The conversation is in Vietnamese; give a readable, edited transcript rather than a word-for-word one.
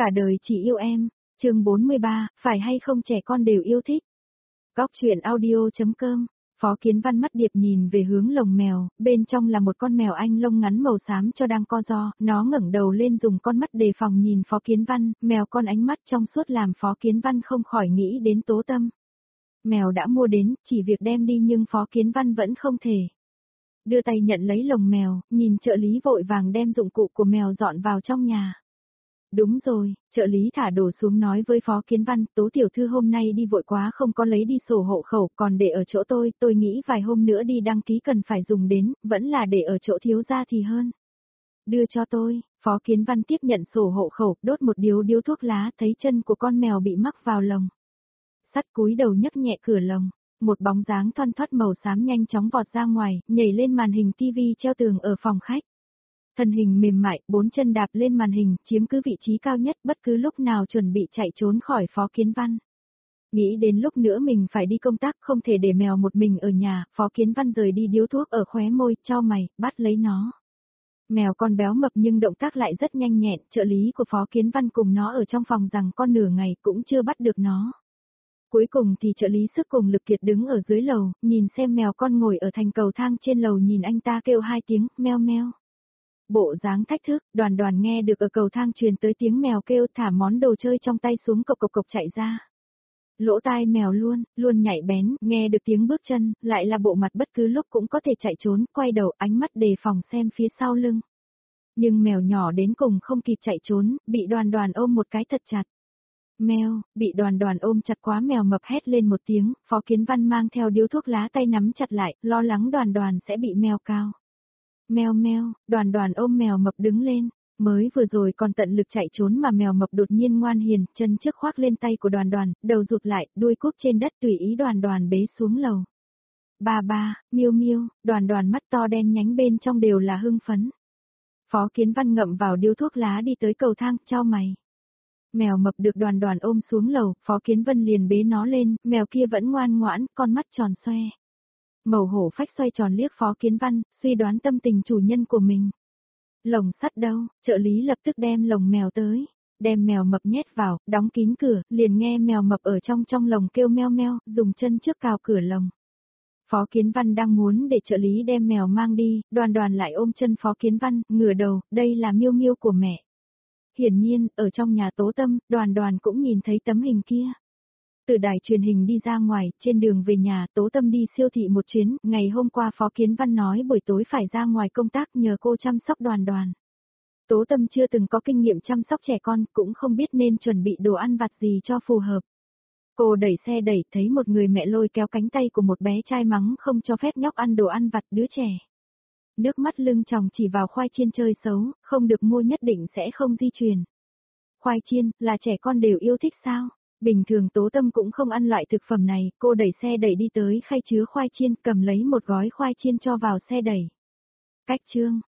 Cả đời chỉ yêu em. Chương 43, phải hay không trẻ con đều yêu thích. Góc truyện audio.com. Phó Kiến Văn mắt điệp nhìn về hướng lồng mèo, bên trong là một con mèo Anh lông ngắn màu xám cho đang co ro, nó ngẩng đầu lên dùng con mắt đề phòng nhìn Phó Kiến Văn, mèo con ánh mắt trong suốt làm Phó Kiến Văn không khỏi nghĩ đến Tố Tâm. Mèo đã mua đến, chỉ việc đem đi nhưng Phó Kiến Văn vẫn không thể. Đưa tay nhận lấy lồng mèo, nhìn trợ lý vội vàng đem dụng cụ của mèo dọn vào trong nhà. Đúng rồi, trợ lý thả đồ xuống nói với Phó Kiến Văn, Tố tiểu thư hôm nay đi vội quá không có lấy đi sổ hộ khẩu, còn để ở chỗ tôi nghĩ vài hôm nữa đi đăng ký cần phải dùng đến, vẫn là để ở chỗ thiếu gia thì hơn. Đưa cho tôi, Phó Kiến Văn tiếp nhận sổ hộ khẩu, đốt một điếu thuốc lá, thấy chân của con mèo bị mắc vào lồng. Sắt cúi đầu nhấc nhẹ cửa lồng, một bóng dáng thoăn thoắt màu xám nhanh chóng vọt ra ngoài, nhảy lên màn hình tivi treo tường ở phòng khách. Thân hình mềm mại, bốn chân đạp lên màn hình, chiếm cứ vị trí cao nhất bất cứ lúc nào chuẩn bị chạy trốn khỏi Phó Kiến Văn. Nghĩ đến lúc nữa mình phải đi công tác không thể để mèo một mình ở nhà, Phó Kiến Văn rời đi điếu thuốc ở khóe môi, chau mày, bắt lấy nó. Mèo con béo mập nhưng động tác lại rất nhanh nhẹn, trợ lý của Phó Kiến Văn cùng nó ở trong phòng rằng con nửa ngày cũng chưa bắt được nó. Cuối cùng thì trợ lý sức cùng lực kiệt đứng ở dưới lầu, nhìn xem mèo con ngồi ở thành cầu thang trên lầu nhìn anh ta kêu hai tiếng, meo meo. Bộ dáng thách thức, Đoàn nghe được ở cầu thang truyền tới tiếng mèo kêu thả món đồ chơi trong tay xuống cộc cộc cộc chạy ra. Lỗ tai mèo luôn nhạy bén, nghe được tiếng bước chân, lại là bộ mặt bất cứ lúc cũng có thể chạy trốn, quay đầu ánh mắt đề phòng xem phía sau lưng. Nhưng mèo nhỏ đến cùng không kịp chạy trốn, bị Đoàn ôm một cái thật chặt. Mèo, bị Đoàn ôm chặt quá mèo mập hét lên một tiếng, Phó Kiến Văn mang theo điếu thuốc lá tay nắm chặt lại, lo lắng Đoàn sẽ bị mèo cao. Mèo mèo, Đoàn ôm mèo mập đứng lên, mới vừa rồi còn tận lực chạy trốn mà mèo mập đột nhiên ngoan hiền, chân trước khoác lên tay của Đoàn, đầu rụt lại, đuôi cúp trên đất tùy ý Đoàn bế xuống lầu. Ba, miêu miêu, Đoàn mắt to đen nhánh bên trong đều là hưng phấn. Phó Kiến Văn ngậm vào điếu thuốc lá đi tới cầu thang, chau mày. Mèo mập được Đoàn ôm xuống lầu, Phó Kiến Văn liền bế nó lên, mèo kia vẫn ngoan ngoãn, con mắt tròn xoe. Màu hổ phách xoay tròn liếc Phó Kiến Văn, suy đoán tâm tình chủ nhân của mình. Lồng sắt đâu, trợ lý lập tức đem lồng mèo tới, đem mèo mập nhét vào, đóng kín cửa, liền nghe mèo mập ở trong lồng kêu meo meo, dùng chân trước cào cửa lồng. Phó Kiến Văn đang muốn để trợ lý đem mèo mang đi, Đoàn lại ôm chân Phó Kiến Văn, ngửa đầu, đây là miêu miêu của mẹ. Hiển nhiên, ở trong nhà Tố Tâm, Đoàn cũng nhìn thấy tấm hình kia. Từ đài truyền hình đi ra ngoài, trên đường về nhà, Tố Tâm đi siêu thị một chuyến, ngày hôm qua Phó Kiến Văn nói buổi tối phải ra ngoài công tác nhờ cô chăm sóc Đoàn. Tố Tâm chưa từng có kinh nghiệm chăm sóc trẻ con, cũng không biết nên chuẩn bị đồ ăn vặt gì cho phù hợp. Cô đẩy xe đẩy, thấy một người mẹ lôi kéo cánh tay của một bé trai mắng không cho phép nhóc ăn đồ ăn vặt đứa trẻ. Nước mắt lưng tròng chỉ vào khoai chiên chơi xấu, không được mua nhất định sẽ không di truyền. Khoai chiên, là trẻ con đều yêu thích sao? Bình thường Tố Tâm cũng không ăn loại thực phẩm này, cô đẩy xe đẩy đi tới khay chứa khoai chiên, cầm lấy một gói khoai chiên cho vào xe đẩy. Cách chương,